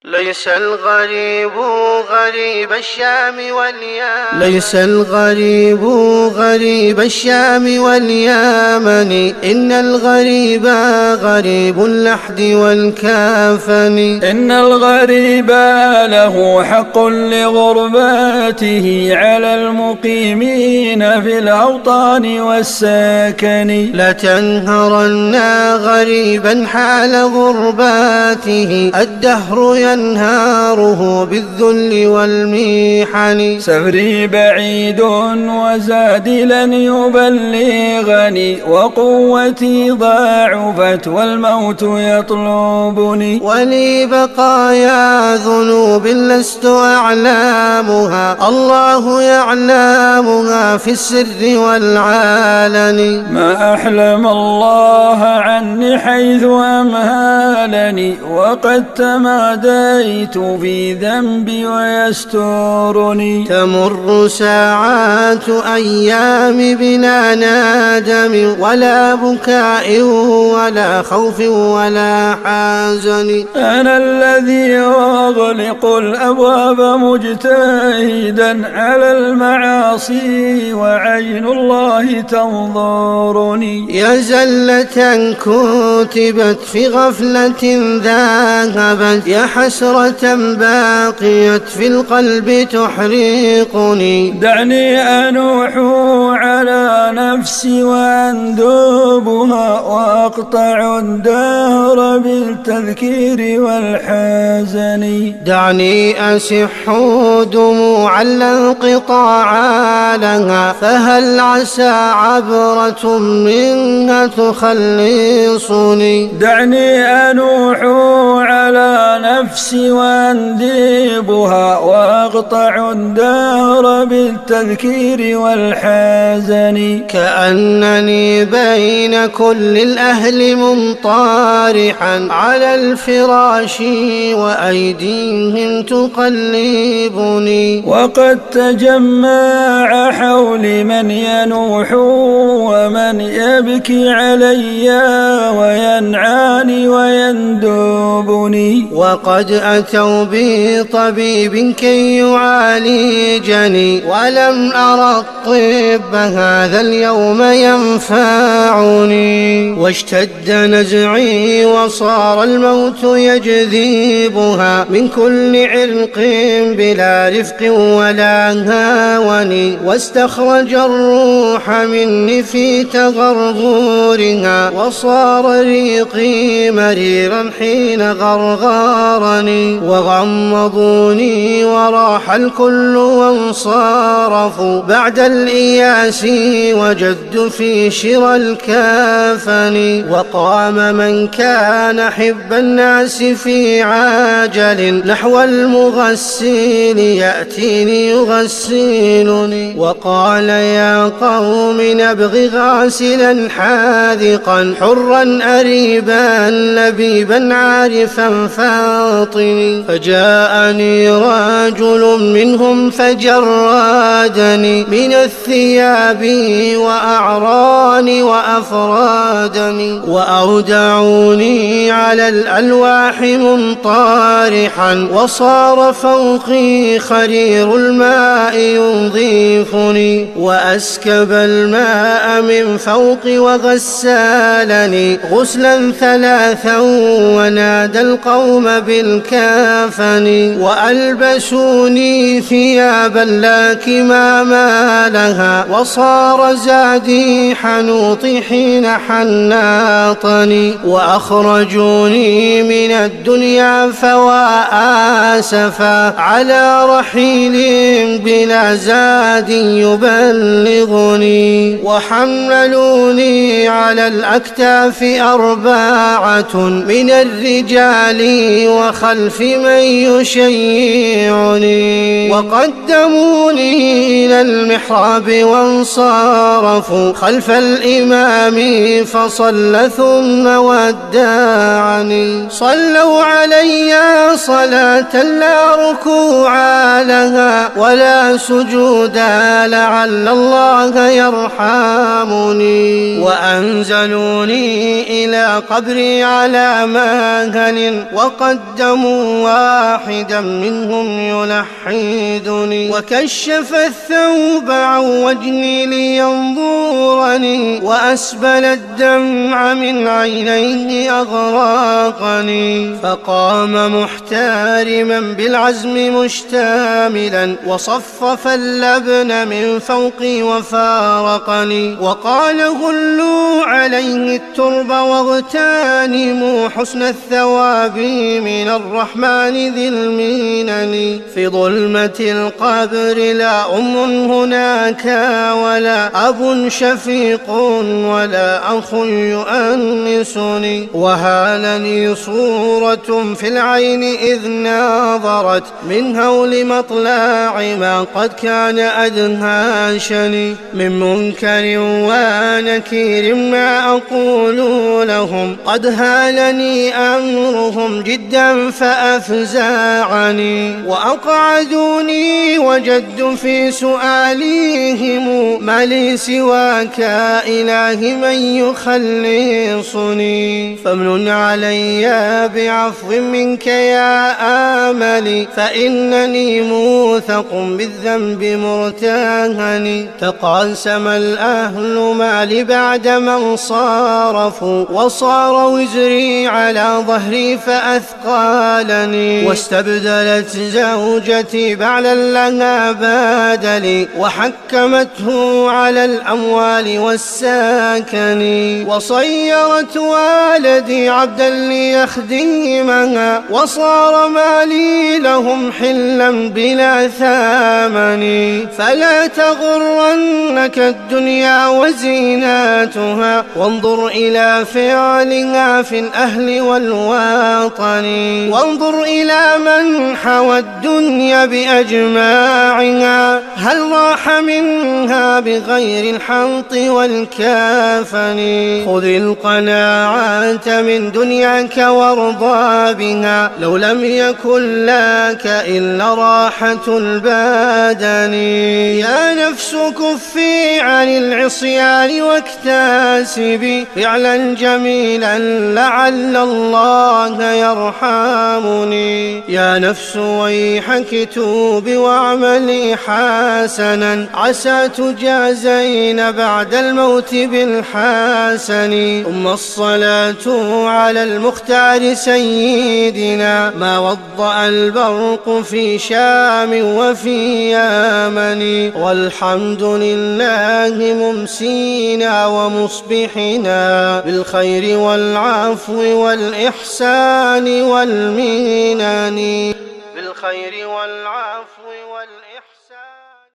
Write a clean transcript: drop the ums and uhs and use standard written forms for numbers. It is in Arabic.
ليس الغريب غريب الشام واليمن ليس الغريب غريب الشام واليمن إن الغريب غريب اللحد والكفن إن الغريب له حق لغرباته على المقيمين في الأوطان والسكن لتنهرن غريبا حال غرباته الدهر ينهاره بالذل والمحن سفري بعيد وزادي لن يبلغني وقوتي ضاعفت والموت يطلبني ولي بقايا ذنوب لست أعلامها الله يعلمها في السر والعلن ما أحلم الله عني حيث أمهلني وقد تماديت في ذنبي ويسترني تمر ساعات أيام بلا نادم ولا بكاء ولا خوف ولا حزن أنا الذي أغلق الأبواب مجتهدا على المعاصي وعين الله تنظرني يا زلة كتبت في غفلة ذهبت يا حسرة باقيت في القلب تحرقني دعني أنوح على نفسي وأندوبها وأقطع الدهر بالتذكير والحزن دعني أسح دموعا لا انقطاع لها فهل عسى عبرة منها تخلصني دعني أنوح على نفسي وانديبها وأقطع الدهر بالتذكير والحزن كأنني بين كل الأهل منطارحا على الفراش وأيديهم تقلبني وقد تجمع حولي من ينوح ومن يبكي علي وينعاني ويندبني وقد أتوا بطبيب كي يعالجني ولم أرى الطب هذا اليوم ينفعني واشتد نزعي وصار الموت يجذبها من كل عرق بلا رفق ولا هاون واستخرج الروح مني في تغرغورها وصار ريقي مريرا حين غرغرني وغمضوني وراح الكل وانصرفوا بعد الإياس وجد في شرى الكفن وقام من كان حب الناس في عاجل نحو المغسل يأتيني يغسلني وقال يا قوم نبغي غاسلا حاذقا حرا أريبا لبيبا عارفا فاطني فجاءني رجل منهم فجرادني من الثياب وأعراني وأفرادني وأودعوني على الألواح منطارحا وصار فوقي خرير الماء ينظفني وأسكب الماء من فوقي وغسالني غسلا ثلاثا ونادى القوم بالكفن وألبسوني ثيابا لا كمام لها وصار زادي حنوطي حين حناطني وأخرجوني من الدنيا فواسفا على رحيل بلا زاد يبلغني وحملوني على الأكتاف أربعة من الرجال وخلف من يشيعني وقدموني إلى المحراب وانصرفوا خلف الإمام فصلى ثم ودعني صلوا علي صلاة لا ركوع لها ولا سجود لعل الله يرحمني وأنزلوني إلى قبري على مهل وقدموا واحدا منهم يلحدني، وكشف الثوب عن وجهي لينظرني، وأسبل الدمع من عينيه أغراقني. فقام محتارما بالعزم مشتملا، وصفف اللبن من فوقي وفارقني، وقال غلوا عليه الترب واغتنموا حسن الثواب من الرحمن ذي المنن. في ظلمة القبر لا أم هناك ولا أب شفيق ولا أخ يؤنسني، وهالني صورة في العين إذ ناظرت من هول مطلع ما قد كان أدهاشني. من منكر ونكير ما أقول لهم، قد هالني أمرهم جدا فأفزعني، وأقعدوني وجد في سؤالهم ما لي سواك إله من يخلصني. فامنن علي بعفو منك يا آملي، فإنني موثق بالذنب مرتهن. تقاسم الأهل مالي بعد من صارفوا، وصار وزري على ظهري فأثقالني، واستبدلت زوجتي بعلا لها بدلي، وحكمته على الأموال والسكن، وصيرت والدي عبدا ليخدمها، وصار مالي لهم حلا بلا ثمن. فلا تغرنك الدنيا وزيناتها، وانظر إلى فعلها في الأهل والوطن، وانظر إلى من حوى الدنيا بأجماعها، هل راح منها بغير الحنط والكافن. خذ القناعات من دنياك وارضى بها، لو لم يكن لك إلا راحة البدن. يا نفس كفي عن العصيان واكتسبي فعلا جميلا لعل الله يرحمني. يا نفس ويحك توبي واعملي حسنا، عسى تجازين بعد الموت بالحسن. ثم الصلاة على المختار سيدنا، ما وضأ البرق في شام وفي يمن. والحمد لله ممسينا ومصبحنا بالخير والعفو والإحسان والمنن. بالخير والعفو والإحسان.